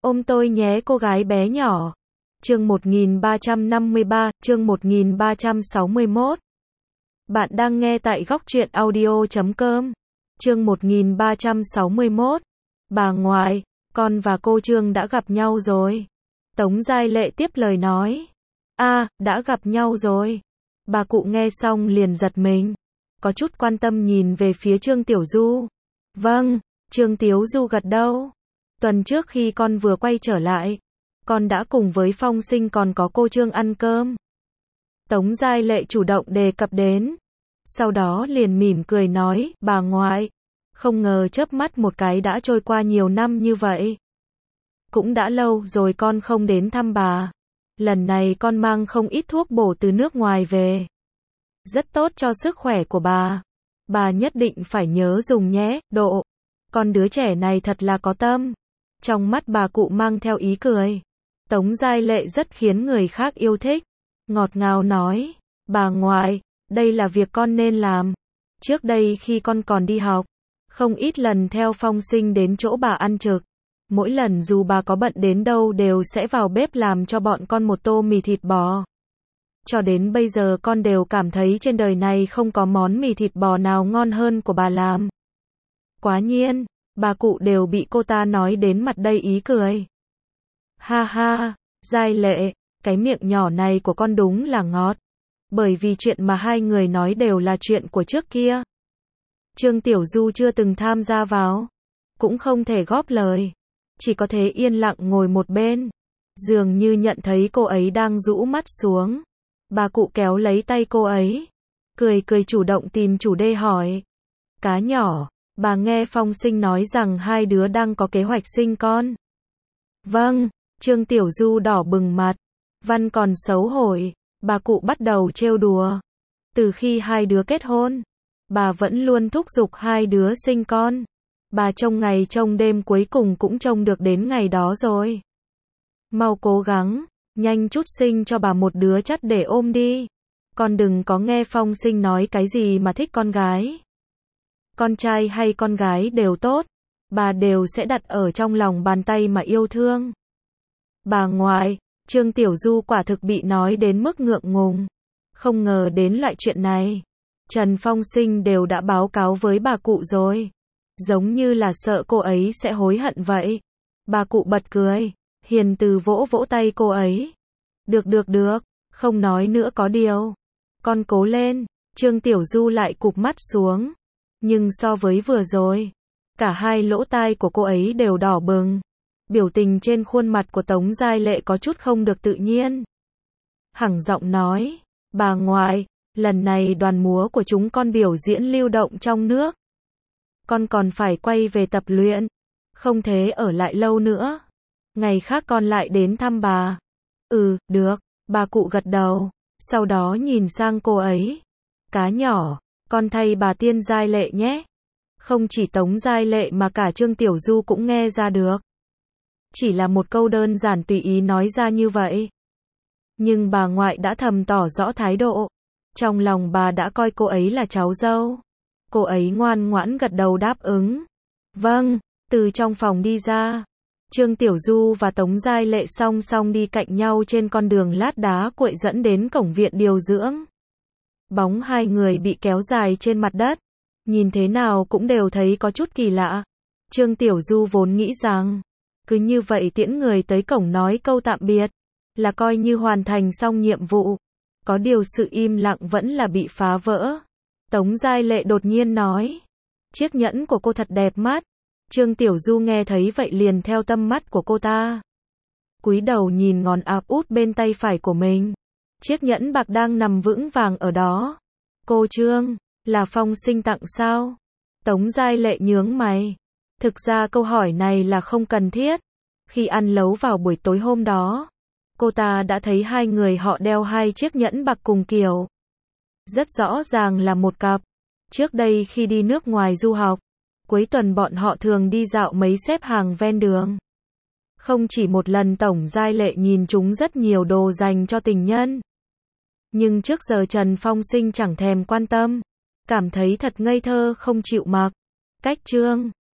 Ôm tôi nhé cô gái bé nhỏ. Chương 1353, chương 1361. Bạn đang nghe tại góc truyện audio.com. Chương 1361. Bà ngoại, con và cô Trương đã gặp nhau rồi. Tống Giai Lệ tiếp lời nói. Đã gặp nhau rồi. Bà cụ nghe xong liền giật mình. Có chút quan tâm nhìn về phía Trương Tiểu Du. Vâng, Trương Tiểu Du gật đầu. Tuần trước khi con vừa quay trở lại, con đã cùng với Phong Sinh còn có cô Trương ăn cơm. Tống Giai Lệ chủ động đề cập đến. Sau đó liền mỉm cười nói, bà ngoại, không ngờ chớp mắt một cái đã trôi qua nhiều năm như vậy. Cũng đã lâu rồi con không đến thăm bà. Lần này con mang không ít thuốc bổ từ nước ngoài về. Rất tốt cho sức khỏe của bà. Bà nhất định phải nhớ dùng nhé, Độ. Con đứa trẻ này thật là có tâm. Trong mắt bà cụ mang theo ý cười. Tống Giai Lệ rất khiến người khác yêu thích. Ngọt ngào nói, bà ngoại, đây là việc con nên làm. Trước đây khi con còn đi học, không ít lần theo Phong Sinh đến chỗ bà ăn trực. Mỗi lần dù bà có bận đến đâu đều sẽ vào bếp làm cho bọn con một tô mì thịt bò. Cho đến bây giờ con đều cảm thấy trên đời này không có món mì thịt bò nào ngon hơn của bà làm. Quá nhiên, bà cụ đều bị cô ta nói đến mặt đầy ý cười. Ha ha, Giai Lệ, cái miệng nhỏ này của con đúng là ngọt. Bởi vì chuyện mà hai người nói đều là chuyện của trước kia. Trương Tiểu Du chưa từng tham gia vào, cũng không thể góp lời. Chỉ có thể yên lặng ngồi một bên. Dường như nhận thấy cô ấy đang rũ mắt xuống. Bà cụ kéo lấy tay cô ấy. Cười cười chủ động tìm chủ đề hỏi. Cá nhỏ, bà nghe Phong Sinh nói rằng hai đứa đang có kế hoạch sinh con. Vâng, Trương Tiểu Du đỏ bừng mặt. Văn còn xấu hổ. Bà cụ bắt đầu trêu đùa. Từ khi hai đứa kết hôn, bà vẫn luôn thúc giục hai đứa sinh con. Bà trông ngày trông đêm cuối cùng cũng trông được đến ngày đó rồi. Mau cố gắng, nhanh chút sinh cho bà một đứa chắt để ôm đi. Con đừng có nghe Phong Sinh nói cái gì mà thích con gái. Con trai hay con gái đều tốt, bà đều sẽ đặt ở trong lòng bàn tay mà yêu thương. Bà ngoại, Trương Tiểu Du quả thực bị nói đến mức ngượng ngùng. Không ngờ đến loại chuyện này. Trần Phong Sinh đều đã báo cáo với bà cụ rồi. Giống như là sợ cô ấy sẽ hối hận vậy. Bà cụ bật cười, hiền từ vỗ vỗ tay cô ấy. Được, không nói nữa có điều. Con cố lên, Trương Tiểu Du lại cụp mắt xuống. Nhưng so với vừa rồi, cả hai lỗ tai của cô ấy đều đỏ bừng. Biểu tình trên khuôn mặt của Tống Giai Lệ có chút không được tự nhiên. Hẳng giọng nói, bà ngoại, lần này đoàn múa của chúng con biểu diễn lưu động trong nước. Con còn phải quay về tập luyện, không thể ở lại lâu nữa. Ngày khác con lại đến thăm bà. Được, bà cụ gật đầu, sau đó nhìn sang cô ấy. Cá nhỏ, con thay bà Tiên Giai Lệ nhé. Không chỉ Tống Giai Lệ mà cả Trương Tiểu Du cũng nghe ra được. Chỉ là một câu đơn giản tùy ý nói ra như vậy. Nhưng bà ngoại đã thầm tỏ rõ thái độ. Trong lòng bà đã coi cô ấy là cháu dâu. Cô ấy ngoan ngoãn gật đầu đáp ứng. Vâng, từ trong phòng đi ra. Trương Tiểu Du và Tống Giai Lệ song song đi cạnh nhau trên con đường lát đá cuội dẫn đến cổng viện điều dưỡng. Bóng hai người bị kéo dài trên mặt đất. Nhìn thế nào cũng đều thấy có chút kỳ lạ. Trương Tiểu Du vốn nghĩ rằng, cứ như vậy tiễn người tới cổng nói câu tạm biệt, là coi như hoàn thành xong nhiệm vụ. Có điều sự im lặng vẫn là bị phá vỡ. Tống Giai Lệ đột nhiên nói, chiếc nhẫn của cô thật đẹp mắt. Trương Tiểu Du nghe thấy vậy liền theo tâm mắt của cô ta. Cúi đầu nhìn ngón áp út bên tay phải của mình. Chiếc nhẫn bạc đang nằm vững vàng ở đó. Cô Trương, là Phong Sinh tặng sao? Tống Giai Lệ nhướng mày. Thực ra câu hỏi này là không cần thiết. Khi ăn lấu vào buổi tối hôm đó, cô ta đã thấy hai người họ đeo hai chiếc nhẫn bạc cùng kiểu. Rất rõ ràng là một cặp. Trước đây khi đi nước ngoài du học, cuối tuần bọn họ thường đi dạo mấy xếp hàng ven đường. Không chỉ một lần Tống Giai Lệ nhìn chúng rất nhiều đồ dành cho tình nhân. Nhưng trước giờ Trần Phong Sinh chẳng thèm quan tâm. Cảm thấy thật ngây thơ không chịu mặc. Cách Trương